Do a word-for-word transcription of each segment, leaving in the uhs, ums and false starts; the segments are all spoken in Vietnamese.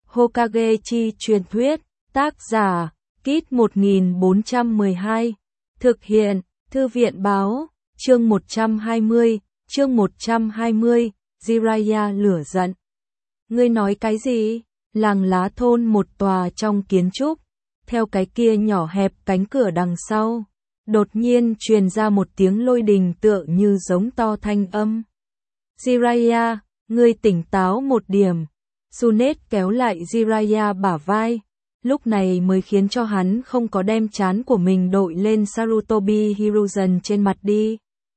Hokage chi truyền thuyết, tác giả, Kit một nghìn bốn trăm mười hai, thực hiện, Thư viện báo, chương một trăm hai mươi, chương một trăm hai mươi, Jiraiya lửa giận. Ngươi nói cái gì? Làng lá thôn một tòa trong kiến trúc, theo cái kia nhỏ hẹp cánh cửa đằng sau, đột nhiên truyền ra một tiếng lôi đình tựa như giống to thanh âm. Jiraiya, ngươi tỉnh táo một điểm. Tsunade kéo lại Jiraiya bả vai, lúc này mới khiến cho hắn không có đem trán của mình đội lên Sarutobi Hiruzen trên mặt đi.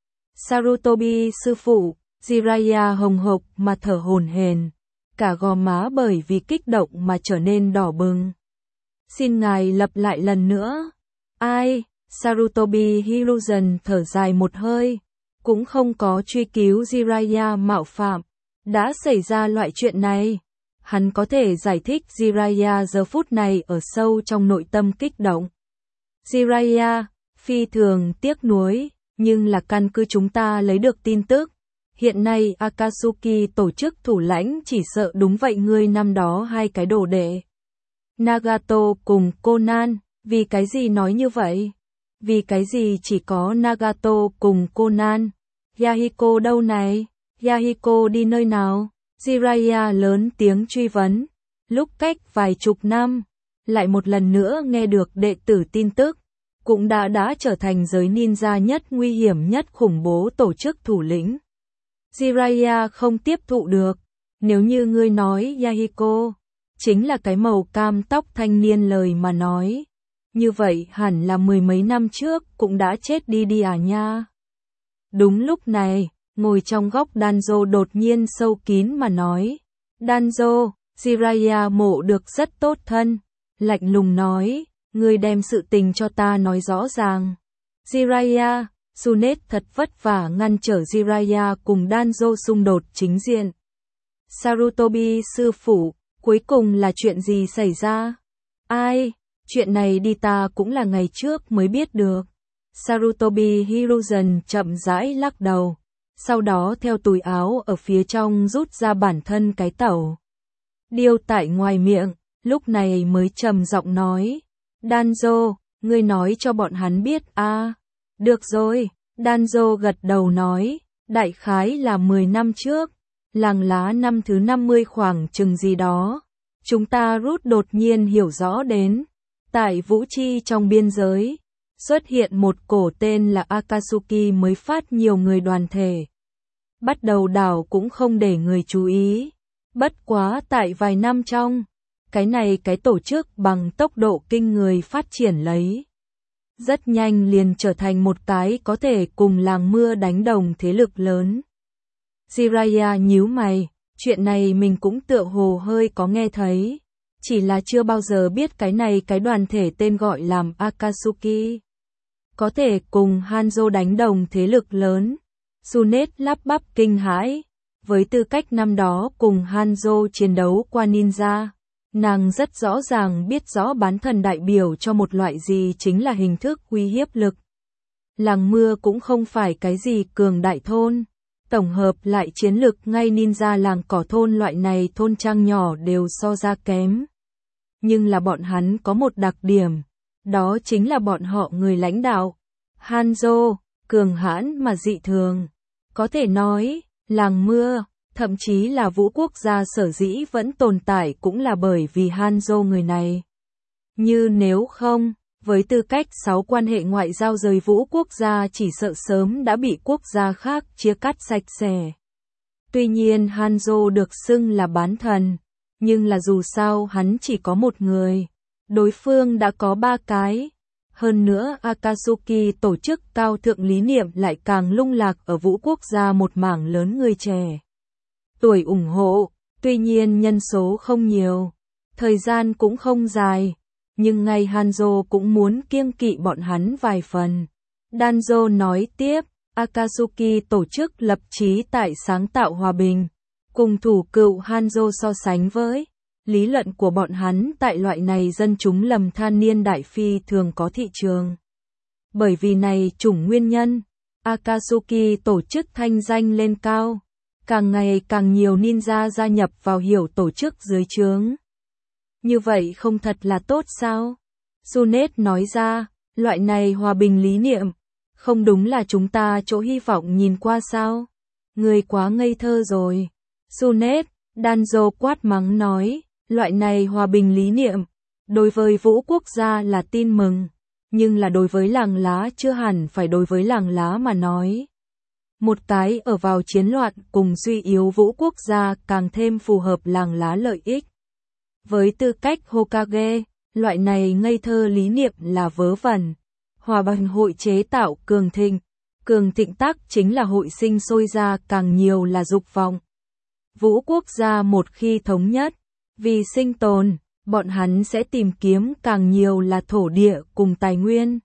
Sarutobi sư phụ, Jiraiya hồng hộc mà thở hổn hển, cả gò má bởi vì kích động mà trở nên đỏ bừng. Xin ngài lặp lại lần nữa. Ai? Sarutobi Hiruzen thở dài một hơi, cũng không có truy cứu Jiraiya mạo phạm. Đã xảy ra loại chuyện này, hắn có thể giải thích Jiraiya giờ phút này ở sâu trong nội tâm kích động. Jiraiya, phi thường tiếc nuối, nhưng là căn cứ chúng ta lấy được tin tức. Hiện nay Akatsuki tổ chức thủ lãnh chỉ sợ đúng vậy ngươi năm đó hai cái đồ đệ. Nagato cùng Conan, vì cái gì nói như vậy? Vì cái gì chỉ có Nagato cùng Conan? Yahiko đâu này? Yahiko đi nơi nào? Jiraiya lớn tiếng truy vấn. Lúc cách vài chục năm, lại một lần nữa nghe được đệ tử tin tức, cũng đã đã trở thành giới ninja nhất nguy hiểm nhất khủng bố tổ chức thủ lĩnh. Jiraiya không tiếp thụ được. Nếu như ngươi nói Yahiko chính là cái màu cam tóc thanh niên lời mà nói, như vậy hẳn là mười mấy năm trước cũng đã chết đi đi à nha. Đúng lúc này, ngồi trong góc Danzo đột nhiên sâu kín mà nói. Danzo, Jiraiya mộ được rất tốt thân, lạnh lùng nói, ngươi đem sự tình cho ta nói rõ ràng. Jiraiya, Tsunade thật vất vả ngăn trở Jiraiya cùng Danzo xung đột chính diện. Sarutobi sư phụ, cuối cùng là chuyện gì xảy ra? Ai? Chuyện này đi ta cũng là ngày trước mới biết được. Sarutobi Hiruzen chậm rãi lắc đầu, sau đó theo túi áo ở phía trong rút ra bản thân cái tẩu điêu tại ngoài miệng, lúc này mới trầm giọng nói. Danzo, ngươi nói cho bọn hắn biết a. À, được rồi, Danzo gật đầu nói, đại khái là mười năm trước, làng lá năm thứ năm mươi khoảng chừng gì đó, chúng ta rút đột nhiên hiểu rõ đến, tại Vũ Chi trong biên giới, xuất hiện một cổ tên là Akatsuki mới phát nhiều người đoàn thể. Bắt đầu đảo cũng không để người chú ý, bất quá tại vài năm trong, cái này cái tổ chức bằng tốc độ kinh người phát triển lấy. Rất nhanh liền trở thành một cái có thể cùng làng mưa đánh đồng thế lực lớn. Jiraiya nhíu mày, chuyện này mình cũng tựa hồ hơi có nghe thấy, chỉ là chưa bao giờ biết cái này cái đoàn thể tên gọi làm Akatsuki có thể cùng Hanzo đánh đồng thế lực lớn. Tsunade lắp bắp kinh hãi, với tư cách năm đó cùng Hanzo chiến đấu qua ninja, nàng rất rõ ràng biết rõ bán thần đại biểu cho một loại gì chính là hình thức uy hiếp lực. Làng mưa cũng không phải cái gì cường đại thôn, tổng hợp lại chiến lực ngay ninja làng cỏ thôn loại này thôn trang nhỏ đều so ra kém. Nhưng là bọn hắn có một đặc điểm, đó chính là bọn họ người lãnh đạo. Hanzo, cường hãn mà dị thường. Có thể nói, làng mưa, thậm chí là Vũ quốc gia sở dĩ vẫn tồn tại cũng là bởi vì Hanzo người này. Như nếu không, với tư cách sáu quan hệ ngoại giao rời Vũ quốc gia chỉ sợ sớm đã bị quốc gia khác chia cắt sạch sẽ. Tuy nhiên Hanzo được xưng là bán thần, nhưng là dù sao hắn chỉ có một người, đối phương đã có ba cái. Hơn nữa Akatsuki tổ chức cao thượng lý niệm lại càng lung lạc ở Vũ quốc gia một mảng lớn người trẻ tuổi ủng hộ, tuy nhiên nhân số không nhiều, thời gian cũng không dài, nhưng ngay Hanzo cũng muốn kiêng kỵ bọn hắn vài phần. Danzo nói tiếp, Akatsuki tổ chức lập chí tại sáng tạo hòa bình, cùng thủ cựu Hanzo so sánh với lý luận của bọn hắn tại loại này dân chúng lầm than niên đại phi thường có thị trường. Bởi vì này chủng nguyên nhân, Akatsuki tổ chức thanh danh lên cao, càng ngày càng nhiều ninja gia nhập vào hiểu tổ chức dưới trướng. như vậy không thật là tốt sao? Sunet nói ra, loại này hòa bình lý niệm, không đúng là chúng ta chỗ hy vọng nhìn qua sao? Người quá ngây thơ rồi. Sunet, Danzo quát mắng nói, loại này hòa bình lý niệm, đối với Vũ quốc gia là tin mừng, nhưng là đối với làng lá chưa hẳn phải đối với làng lá mà nói. Một cái ở vào chiến loạn cùng suy yếu Vũ quốc gia càng thêm phù hợp làng lá lợi ích. Với tư cách Hokage, loại này ngây thơ lý niệm là vớ vẩn. Hòa bình hội chế tạo cường thịnh, cường thịnh tác chính là hội sinh sôi ra càng nhiều là dục vọng. Vũ quốc gia một khi thống nhất, vì sinh tồn, bọn hắn sẽ tìm kiếm càng nhiều là thổ địa cùng tài nguyên.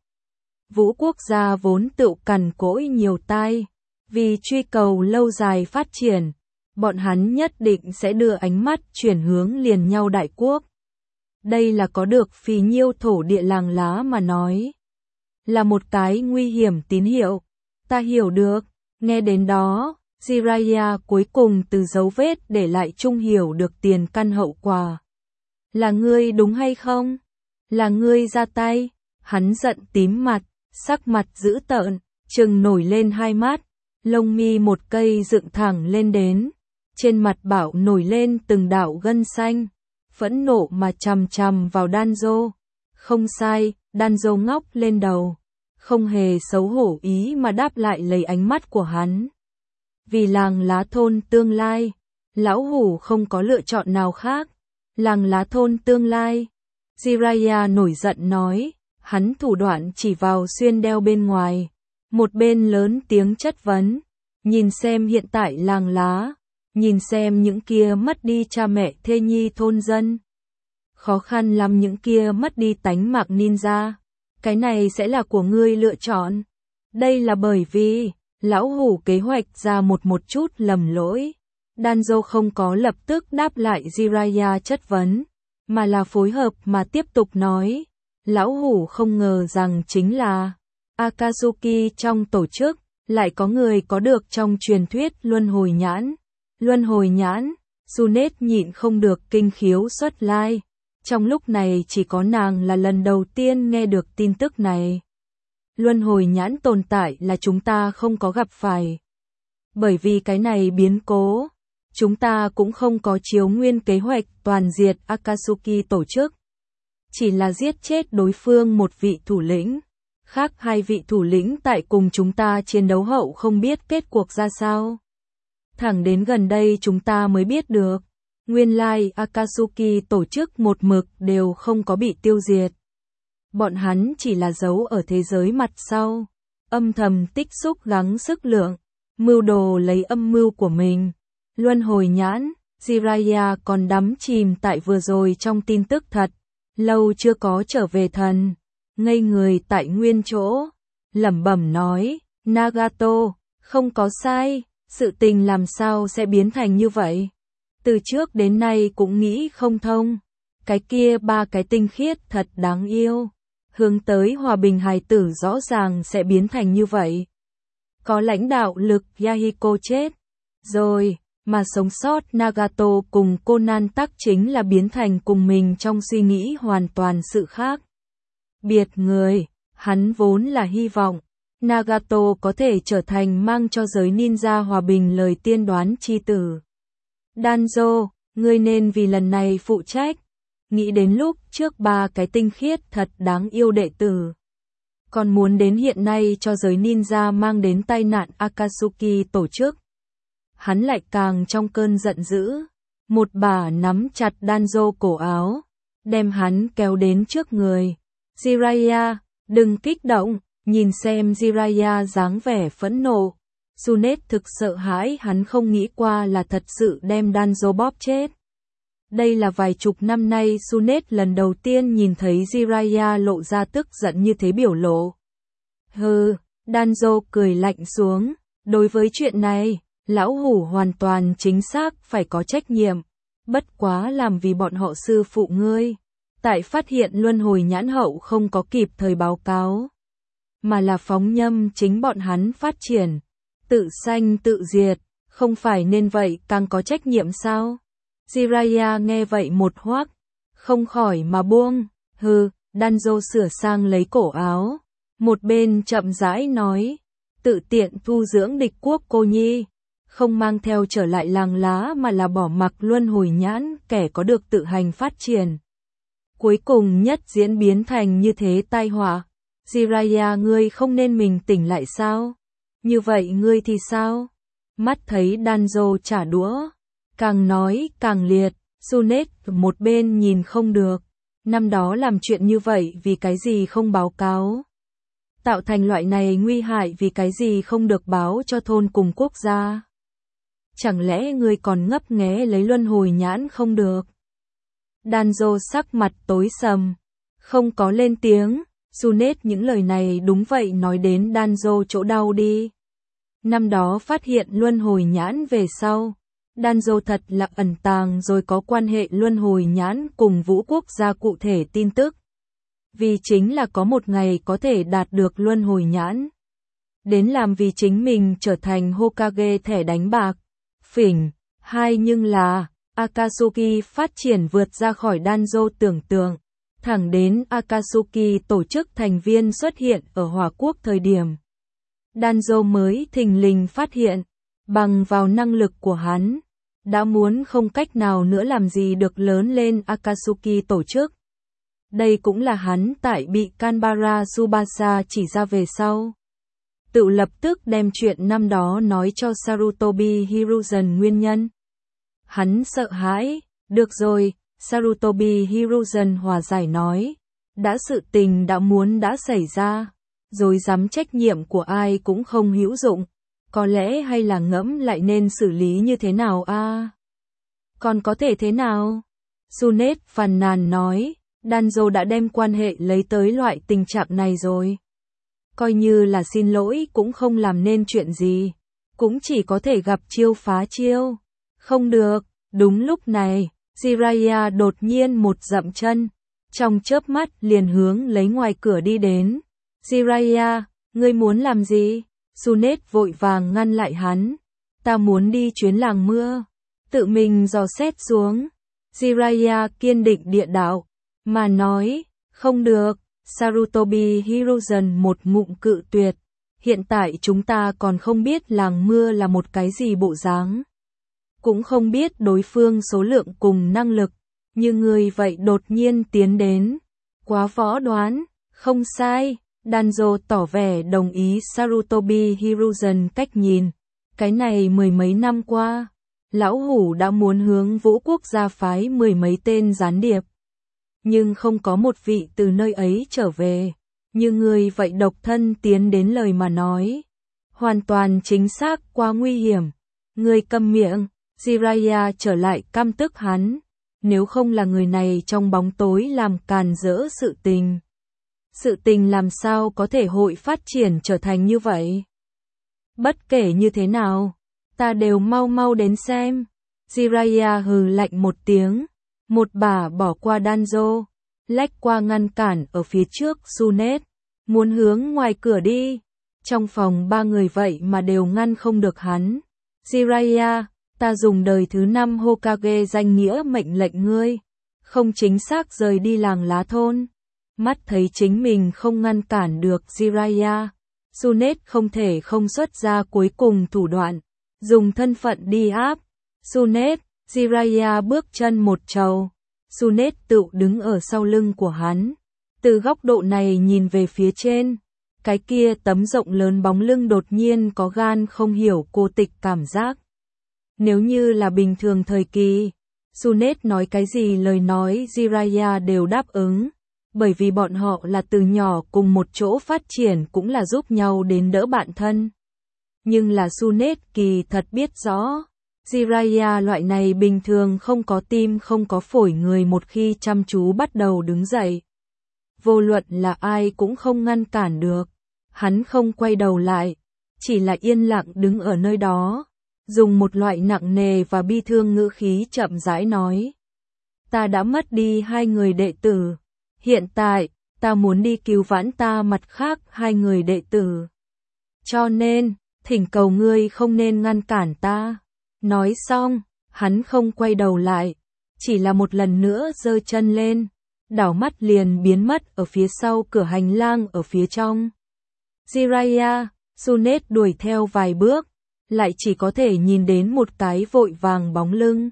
Vũ quốc gia vốn tự cằn cỗi nhiều tai, vì truy cầu lâu dài phát triển, bọn hắn nhất định sẽ đưa ánh mắt chuyển hướng liền nhau đại quốc. Đây là có được phì nhiêu thổ địa làng lá mà nói. Là một cái nguy hiểm tín hiệu. Ta hiểu được. Nghe đến đó, Jiraiya cuối cùng từ dấu vết để lại chung hiểu được tiền căn hậu quả. Là ngươi đúng hay không? Là ngươi ra tay. Hắn giận tím mặt, sắc mặt dữ tợn, trừng nổi lên hai mắt, lông mi một cây dựng thẳng lên đến. Trên mặt bảo nổi lên từng đạo gân xanh, phẫn nộ mà chằm chằm vào Danzo. Không sai, Danzo ngóc lên đầu, không hề xấu hổ ý mà đáp lại lấy ánh mắt của hắn. Vì làng lá thôn tương lai, lão hủ không có lựa chọn nào khác. Làng lá thôn tương lai. Jiraiya nổi giận nói, hắn thủ đoạn chỉ vào xuyên đeo bên ngoài. Một bên lớn tiếng chất vấn, nhìn xem hiện tại làng lá, nhìn xem những kia mất đi cha mẹ thê nhi thôn dân. Khó khăn lắm những kia mất đi tánh mạng ninja. Cái này sẽ là của ngươi lựa chọn. Đây là bởi vì, lão hủ kế hoạch ra một một chút lầm lỗi. Danzo không có lập tức đáp lại Jiraiya chất vấn, mà là phối hợp mà tiếp tục nói. Lão hủ không ngờ rằng chính là Akatsuki trong tổ chức, lại có người có được trong truyền thuyết luân hồi nhãn. Luân hồi nhãn, Sunet nhịn không được kinh khiếu xuất lai. Trong lúc này chỉ có nàng là lần đầu tiên nghe được tin tức này. Luân hồi nhãn tồn tại là chúng ta không có gặp phải. Bởi vì cái này biến cố, chúng ta cũng không có chiếu nguyên kế hoạch toàn diệt Akatsuki tổ chức. Chỉ là giết chết đối phương một vị thủ lĩnh. Khác hai vị thủ lĩnh tại cùng chúng ta chiến đấu hậu không biết kết cuộc ra sao. Thẳng đến gần đây chúng ta mới biết được. Nguyên lai Akatsuki tổ chức một mực đều không có bị tiêu diệt. Bọn hắn chỉ là giấu ở thế giới mặt sau, âm thầm tích xúc gắng sức lượng, mưu đồ lấy âm mưu của mình. Luân hồi nhãn, Jiraiya còn đắm chìm tại vừa rồi trong tin tức thật, lâu chưa có trở về thần, ngây người tại nguyên chỗ, lẩm bẩm nói, Nagato, không có sai, sự tình làm sao sẽ biến thành như vậy? Từ trước đến nay cũng nghĩ không thông, cái kia ba cái tinh khiết thật đáng yêu, hướng tới hòa bình hài tử rõ ràng sẽ biến thành như vậy. Có lãnh đạo lực Yahiko chết, rồi, mà sống sót Nagato cùng Conan tắc chính là biến thành cùng mình trong suy nghĩ hoàn toàn sự khác. Biệt người, hắn vốn là hy vọng, Nagato có thể trở thành mang cho giới ninja hòa bình lời tiên đoán chi tử. Danzo, ngươi nên vì lần này phụ trách. Nghĩ đến lúc trước ba cái tinh khiết thật đáng yêu đệ tử. Còn muốn đến hiện nay cho giới ninja mang đến tai nạn Akatsuki tổ chức. Hắn lại càng trong cơn giận dữ. Một bà nắm chặt Danzo cổ áo. Đem hắn kéo đến trước người. Jiraiya, đừng kích động. Nhìn xem Jiraiya dáng vẻ phẫn nộ. Sunet thực sợ hãi hắn không nghĩ qua là thật sự đem Danzo bóp chết. Đây là vài chục năm nay Sunet lần đầu tiên nhìn thấy Jiraiya lộ ra tức giận như thế biểu lộ. Hừ, Danzo cười lạnh xuống. Đối với chuyện này, lão hủ hoàn toàn chính xác phải có trách nhiệm. Bất quá làm vì bọn họ sư phụ ngươi. Tại phát hiện luân hồi nhãn hậu không có kịp thời báo cáo. Mà là phóng nhâm chính bọn hắn phát triển. Tự sanh tự diệt, không phải nên vậy càng có trách nhiệm sao? Jiraiya nghe vậy một hoắc, không khỏi mà buông. Hừ, Danzo sửa sang lấy cổ áo, một bên chậm rãi nói, tự tiện tu dưỡng địch quốc cô nhi, không mang theo trở lại làng lá mà là bỏ mặc luân hồi nhãn, kẻ có được tự hành phát triển. Cuối cùng nhất diễn biến thành như thế tai họa. Jiraiya, ngươi không nên mình tỉnh lại sao? Như vậy ngươi thì sao? Mắt thấy Danzo trả đũa, càng nói càng liệt, Sunet một bên nhìn không được. Năm đó làm chuyện như vậy vì cái gì không báo cáo? Tạo thành loại này nguy hại vì cái gì không được báo cho thôn cùng quốc gia? Chẳng lẽ ngươi còn ngấp nghé lấy luân hồi nhãn không được? Danzo sắc mặt tối sầm, không có lên tiếng. Sunet những lời này đúng vậy nói đến Danzo chỗ đau đi. Năm đó phát hiện luân hồi nhãn về sau, Danzo thật là ẩn tàng rồi có quan hệ luân hồi nhãn cùng vũ quốc gia cụ thể tin tức. Vì chính là có một ngày có thể đạt được luân hồi nhãn. Đến làm vì chính mình trở thành Hokage thẻ đánh bạc. Phỉnh, hai nhưng là, Akatsuki phát triển vượt ra khỏi Danzo tưởng tượng. Thẳng đến Akatsuki tổ chức thành viên xuất hiện ở Hỏa Quốc thời điểm. Danzo mới thình lình phát hiện, bằng vào năng lực của hắn, đã muốn không cách nào nữa làm gì được lớn lên Akatsuki tổ chức. Đây cũng là hắn tại bị Kanbara Tsubasa chỉ ra về sau. Tự lập tức đem chuyện năm đó nói cho Sarutobi Hiruzen nguyên nhân. Hắn sợ hãi, được rồi, Sarutobi Hiruzen hòa giải nói, đã sự tình đã muốn đã xảy ra, rồi dám trách nhiệm của ai cũng không hữu dụng, có lẽ hay là ngẫm lại nên xử lý như thế nào a? À? Còn có thể thế nào? Sunet phàn nàn nói, Danzo đã đem quan hệ lấy tới loại tình trạng này rồi. Coi như là xin lỗi cũng không làm nên chuyện gì, cũng chỉ có thể gặp chiêu phá chiêu. Không được, đúng lúc này, Jiraiya đột nhiên một dậm chân, trong chớp mắt liền hướng lấy ngoài cửa đi đến. Jiraiya, ngươi muốn làm gì? Sunet vội vàng ngăn lại hắn. Ta muốn đi chuyến làng mưa. Tự mình dò xét xuống. Jiraiya kiên định địa đạo, mà nói, không được. Sarutobi Hiruzen một ngụm cự tuyệt. Hiện tại chúng ta còn không biết làng mưa là một cái gì bộ dáng. Cũng không biết đối phương số lượng cùng năng lực. Như người vậy đột nhiên tiến đến. Quá võ đoán, không sai. Danzo tỏ vẻ đồng ý Sarutobi Hiruzen cách nhìn. Cái này mười mấy năm qua, lão hủ đã muốn hướng vũ quốc gia phái mười mấy tên gián điệp. Nhưng không có một vị từ nơi ấy trở về. Như người vậy độc thân tiến đến lời mà nói. Hoàn toàn chính xác quá nguy hiểm. Người câm miệng, Jiraiya trở lại căm tức hắn. Nếu không là người này trong bóng tối làm càn rỡ sự tình. Sự tình làm sao có thể hội phát triển trở thành như vậy? Bất kể như thế nào, ta đều mau mau đến xem. Jiraiya hừ lạnh một tiếng, một bà bỏ qua Danzo, lách qua ngăn cản ở phía trước Sunet, muốn hướng ngoài cửa đi. Trong phòng ba người vậy mà đều ngăn không được hắn. Jiraiya, ta dùng đời thứ năm Hokage danh nghĩa mệnh lệnh ngươi, không chính xác rời đi làng lá thôn. Mắt thấy chính mình không ngăn cản được Jiraiya, Sunet không thể không xuất ra cuối cùng thủ đoạn, dùng thân phận đi áp. Sunet, Jiraiya bước chân một trầu. Sunet tự đứng ở sau lưng của hắn. Từ góc độ này nhìn về phía trên, cái kia tấm rộng lớn bóng lưng đột nhiên có gan không hiểu cô tịch cảm giác. Nếu như là bình thường thời kỳ, Sunet nói cái gì lời nói Jiraiya đều đáp ứng. Bởi vì bọn họ là từ nhỏ cùng một chỗ phát triển cũng là giúp nhau đến đỡ bạn thân. Nhưng là Sunet kỳ thật biết rõ, Jiraiya loại này bình thường không có tim không có phổi người một khi chăm chú bắt đầu đứng dậy. Vô luận là ai cũng không ngăn cản được. Hắn không quay đầu lại, chỉ là yên lặng đứng ở nơi đó, dùng một loại nặng nề và bi thương ngữ khí chậm rãi nói. Ta đã mất đi hai người đệ tử. Hiện tại, ta muốn đi cứu vãn ta mặt khác hai người đệ tử. Cho nên, thỉnh cầu ngươi không nên ngăn cản ta. Nói xong, hắn không quay đầu lại, chỉ là một lần nữa giơ chân lên, đảo mắt liền biến mất ở phía sau cửa hành lang ở phía trong. Jiraiya, Sunết đuổi theo vài bước, lại chỉ có thể nhìn đến một cái vội vàng bóng lưng.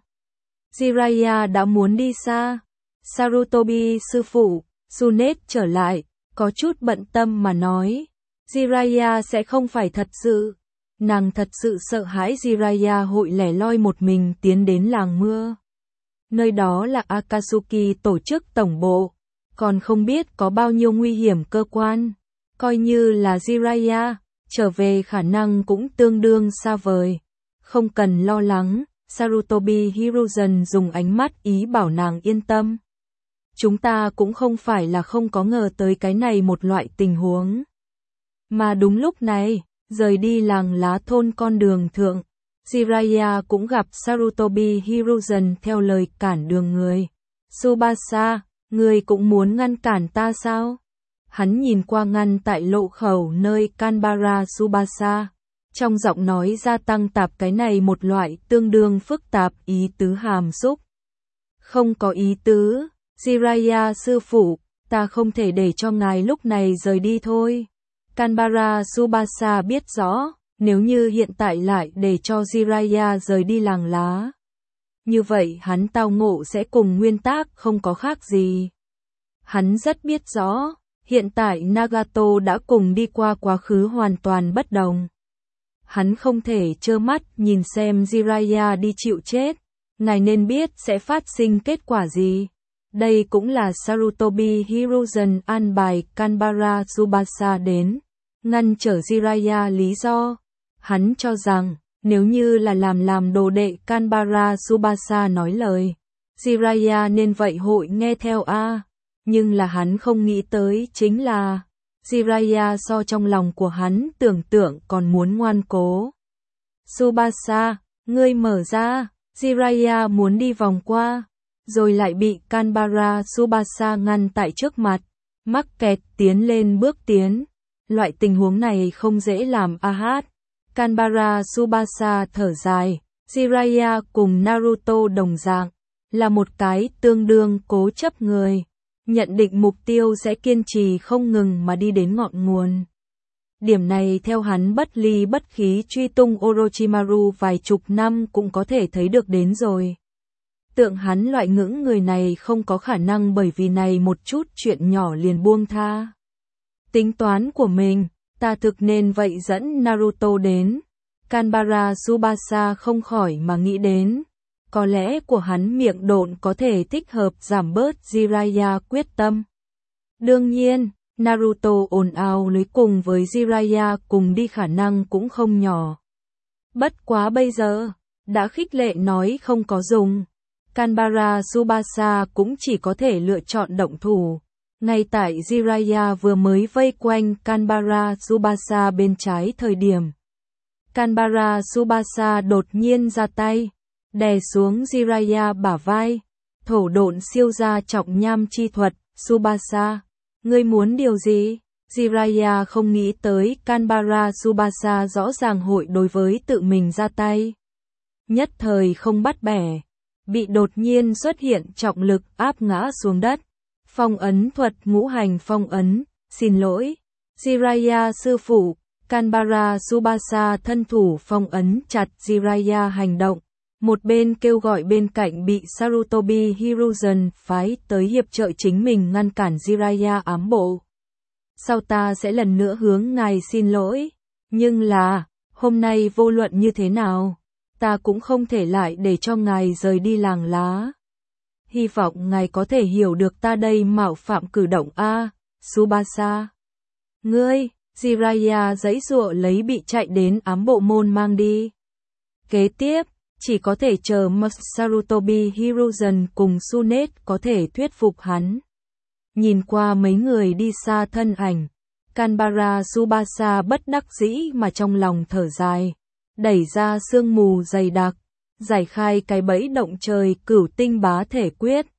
Jiraiya đã muốn đi xa. Sarutobi sư phụ, Sunết trở lại, có chút bận tâm mà nói. Jiraiya sẽ không phải thật sự. Nàng thật sự sợ hãi Jiraiya hội lẻ loi một mình tiến đến làng mưa. Nơi đó là Akatsuki tổ chức tổng bộ, còn không biết có bao nhiêu nguy hiểm cơ quan. Coi như là Jiraiya, trở về khả năng cũng tương đương xa vời. Không cần lo lắng, Sarutobi Hiruzen dùng ánh mắt ý bảo nàng yên tâm. Chúng ta cũng không phải là không có ngờ tới cái này một loại tình huống. Mà đúng lúc này, rời đi làng lá thôn con đường thượng, Jiraiya cũng gặp Sarutobi Hiruzen theo lời cản đường người. Tsubasa, người cũng muốn ngăn cản ta sao? Hắn nhìn qua ngăn tại lộ khẩu nơi Kanbara Tsubasa, trong giọng nói gia tăng tạp cái này một loại tương đương phức tạp ý tứ hàm xúc. Không có ý tứ, Jiraiya sư phụ, ta không thể để cho ngài lúc này rời đi thôi. Kanbara Tsubasa biết rõ, nếu như hiện tại lại để cho Jiraiya rời đi làng lá, như vậy hắn tao ngộ sẽ cùng nguyên tác không có khác gì. Hắn rất biết rõ, hiện tại Nagato đã cùng đi qua quá khứ hoàn toàn bất đồng. Hắn không thể trơ mắt nhìn xem Jiraiya đi chịu chết, ngài nên biết sẽ phát sinh kết quả gì. Đây cũng là Sarutobi Hiruzen an bài Kanbara Tsubasa đến, ngăn trở Jiraiya lý do. Hắn cho rằng, nếu như là làm làm đồ đệ Kanbara Tsubasa nói lời, Jiraiya nên vậy hội nghe theo a. Nhưng là hắn không nghĩ tới chính là, Jiraiya so trong lòng của hắn tưởng tượng còn muốn ngoan cố. Tsubasa, ngươi mở ra, Jiraiya muốn đi vòng qua, rồi lại bị Kanbara Tsubasa ngăn tại trước mặt, mắc kẹt tiến lên bước tiến. Loại tình huống này không dễ làm a hát. Kanbara Tsubasa thở dài, Jiraiya cùng Naruto đồng dạng, là một cái tương đương cố chấp người. Nhận định mục tiêu sẽ kiên trì không ngừng mà đi đến ngọn nguồn. Điểm này theo hắn bất ly bất khí truy tung Orochimaru vài chục năm cũng có thể thấy được đến rồi. Tượng hắn loại ngưỡng người này không có khả năng bởi vì này một chút chuyện nhỏ liền buông tha. Tính toán của mình, ta thực nên vậy dẫn Naruto đến. Kanbara Tsubasa không khỏi mà nghĩ đến. Có lẽ của hắn miệng độn có thể thích hợp giảm bớt Jiraiya quyết tâm. Đương nhiên, Naruto ồn ào lấy cùng với Jiraiya cùng đi khả năng cũng không nhỏ. Bất quá bây giờ, đã khích lệ nói không có dùng. Kanbara Tsubasa cũng chỉ có thể lựa chọn động thủ. Ngay tại Jiraiya vừa mới vây quanh Kanbara Tsubasa bên trái thời điểm. Kanbara Tsubasa đột nhiên ra tay, đè xuống Jiraiya bả vai, thổ độn siêu gia trọng nham chi thuật. Tsubasa, ngươi muốn điều gì? Jiraiya không nghĩ tới Kanbara Tsubasa rõ ràng hội đối với tự mình ra tay. Nhất thời không bắt bẻ, bị đột nhiên xuất hiện trọng lực áp ngã xuống đất. Phong ấn thuật ngũ hành phong ấn, xin lỗi. Jiraiya sư phụ, Kanbara Tsubasa thân thủ phong ấn chặt Jiraiya hành động. Một bên kêu gọi bên cạnh bị Sarutobi Hiruzen phái tới hiệp trợ chính mình ngăn cản Jiraiya ám bộ. Sau ta sẽ lần nữa hướng ngài xin lỗi, nhưng là, hôm nay vô luận như thế nào, ta cũng không thể lại để cho ngài rời đi làng lá. Hy vọng ngài có thể hiểu được ta đây mạo phạm cử động a. Tsubasa. Ngươi, Jiraiya giãy giụa lấy bị chạy đến ám bộ môn mang đi. Kế tiếp, chỉ có thể chờ Sarutobi Hiruzen cùng Sunết có thể thuyết phục hắn. Nhìn qua mấy người đi xa thân ảnh, Kanbara Tsubasa bất đắc dĩ mà trong lòng thở dài, đẩy ra sương mù dày đặc, giải khai cái bẫy động trời cửu tinh bá thể quyết.